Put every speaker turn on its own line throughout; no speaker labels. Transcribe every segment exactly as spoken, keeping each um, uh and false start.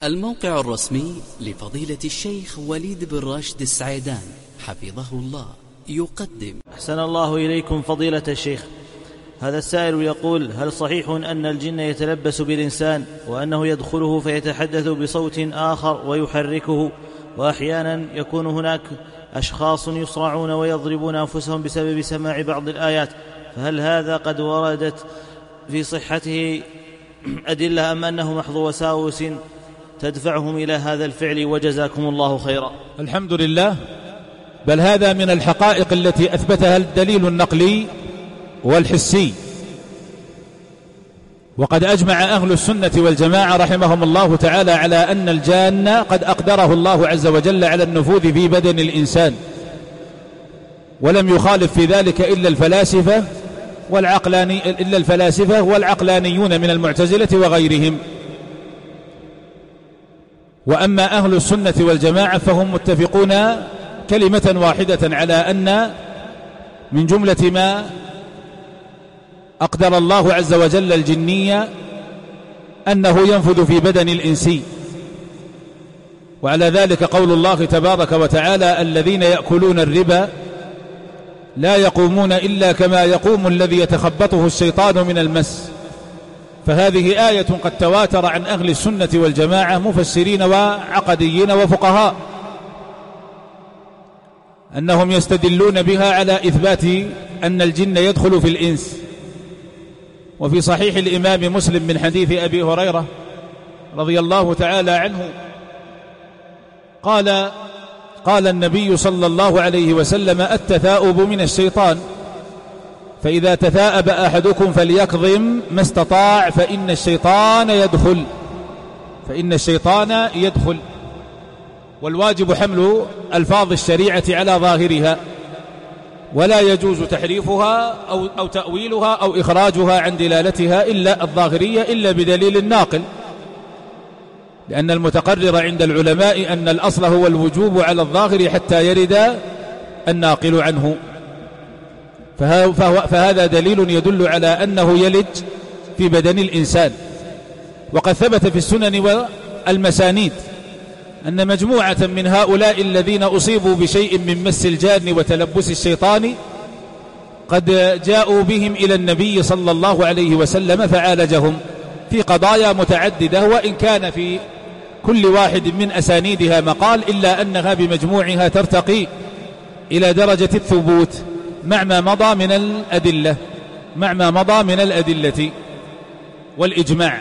الموقع الرسمي لفضيلة الشيخ وليد بن راشد السعيدان حفظه الله يقدم.
أحسن الله إليكم فضيلة الشيخ. هذا السائل يقول: هل صحيح أن الجن يتلبس بالإنسان وأنه يدخله فيتحدث بصوت آخر ويحركه، وأحيانا يكون هناك أشخاص يصرعون ويضربون أنفسهم بسبب سماع بعض الآيات، فهل هذا قد وردت في صحته أدلة أم أنه محض وساوس تدفعهم إلى هذا الفعل؟ وجزاكم الله خيرا.
الحمد لله، بل هذا من الحقائق التي أثبتها الدليل النقلي والحسي، وقد أجمع أهل السنة والجماعة رحمهم الله تعالى على أن الجان قد أقدره الله عز وجل على النفوذ في بدن الإنسان، ولم يخالف في ذلك إلا الفلاسفة والعقلاني إلا الفلاسفة والعقلانيون من المعتزلة وغيرهم. وأما أهل السنة والجماعة فهم متفقون كلمة واحدة على أن من جملة ما أقدر الله عز وجل الجنية أنه ينفذ في بدن الإنسي، وعلى ذلك قول الله تبارك وتعالى: الذين يأكلون الربا لا يقومون إلا كما يقوم الذي يتخبطه الشيطان من المس. فهذه آية قد تواتر عن أهل السنة والجماعة مفسرين وعقديين وفقهاء أنهم يستدلون بها على إثبات أن الجن يدخل في الإنس. وفي صحيح الإمام مسلم من حديث أبي هريرة رضي الله تعالى عنه قال قال النبي صلى الله عليه وسلم: التثاؤب من الشيطان، فإذا تثاءب أحدكم فليكظم ما استطاع فإن الشيطان يدخل فإن الشيطان يدخل. والواجب حمل ألفاظ الشريعة على ظاهرها، ولا يجوز تحريفها أو, أو تأويلها أو إخراجها عن دلالتها إلا الظاهرية إلا بدليل الناقل، لأن المتقرر عند العلماء أن الأصل هو الوجوب على الظاهر حتى يرد الناقل عنه. فهذا دليل يدل على أنه يلج في بدن الإنسان. وقد ثبت في السنن والمسانيد أن مجموعة من هؤلاء الذين أصيبوا بشيء من مس الجان وتلبس الشيطان قد جاءوا بهم إلى النبي صلى الله عليه وسلم فعالجهم في قضايا متعددة، وإن كان في كل واحد من أسانيدها مقال، إلا أنها بمجموعها ترتقي إلى درجة الثبوت مع ما مضى من الأدلة مع ما مضى من الأدلة والإجماع.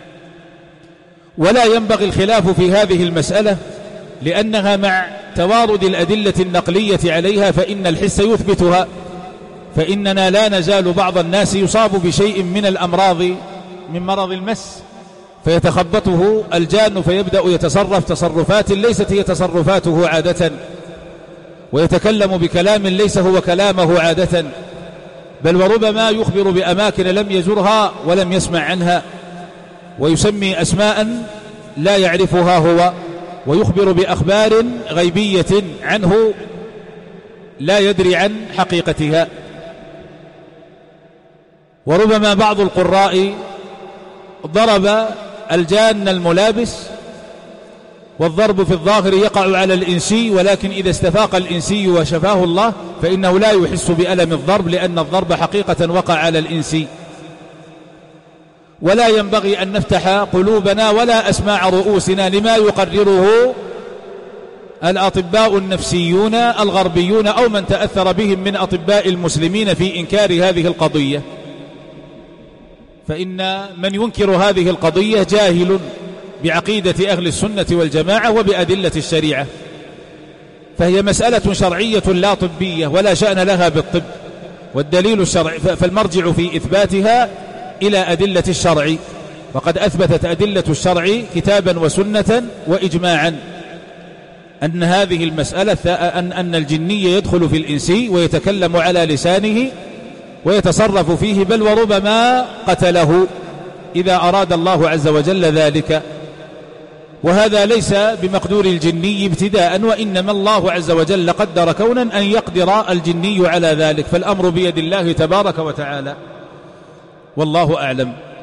ولا ينبغي الخلاف في هذه المسألة، لأنها مع توارد الأدلة النقلية عليها فإن الحس يثبتها. فإننا لا نزال بعض الناس يصاب بشيء من الأمراض من مرض المس فيتخبطه الجان فيبدأ يتصرف تصرفات ليست هي تصرفاته عادة، ويتكلم بكلام ليس هو كلامه عادة، بل وربما يخبر بأماكن لم يزرها ولم يسمع عنها، ويسمي أسماء لا يعرفها هو، ويخبر بأخبار غيبية عنه لا يدري عن حقيقتها. وربما بعض القراء ضرب الجان الملابس، والضرب في الظاهر يقع على الإنسي، ولكن إذا استفاق الإنسي وشفاه الله فإنه لا يحس بألم الضرب، لأن الضرب حقيقة وقع على الإنسي. ولا ينبغي أن نفتح قلوبنا ولا أسماع رؤوسنا لما يقرره الأطباء النفسيون الغربيون أو من تأثر بهم من أطباء المسلمين في إنكار هذه القضية، فإن من ينكر هذه القضية جاهل بعقيدة أهل السنة والجماعة وبأدلة الشريعة، فهي مسألة شرعية لا طبية ولا شأن لها بالطب، والدليل الشرعي فالمرجع في إثباتها إلى أدلة الشرع، وقد أثبتت أدلة الشرع كتابا وسنة وإجماعا أن هذه المسألة أن, أن الجني يدخل في الإنسي ويتكلم على لسانه ويتصرف فيه، بل وربما قتله إذا أراد الله عز وجل ذلك. وهذا ليس بمقدور الجني ابتداء، وإنما الله عز وجل قدر كونا أن يقدر الجني على ذلك، فالأمر بيد الله تبارك وتعالى، والله أعلم.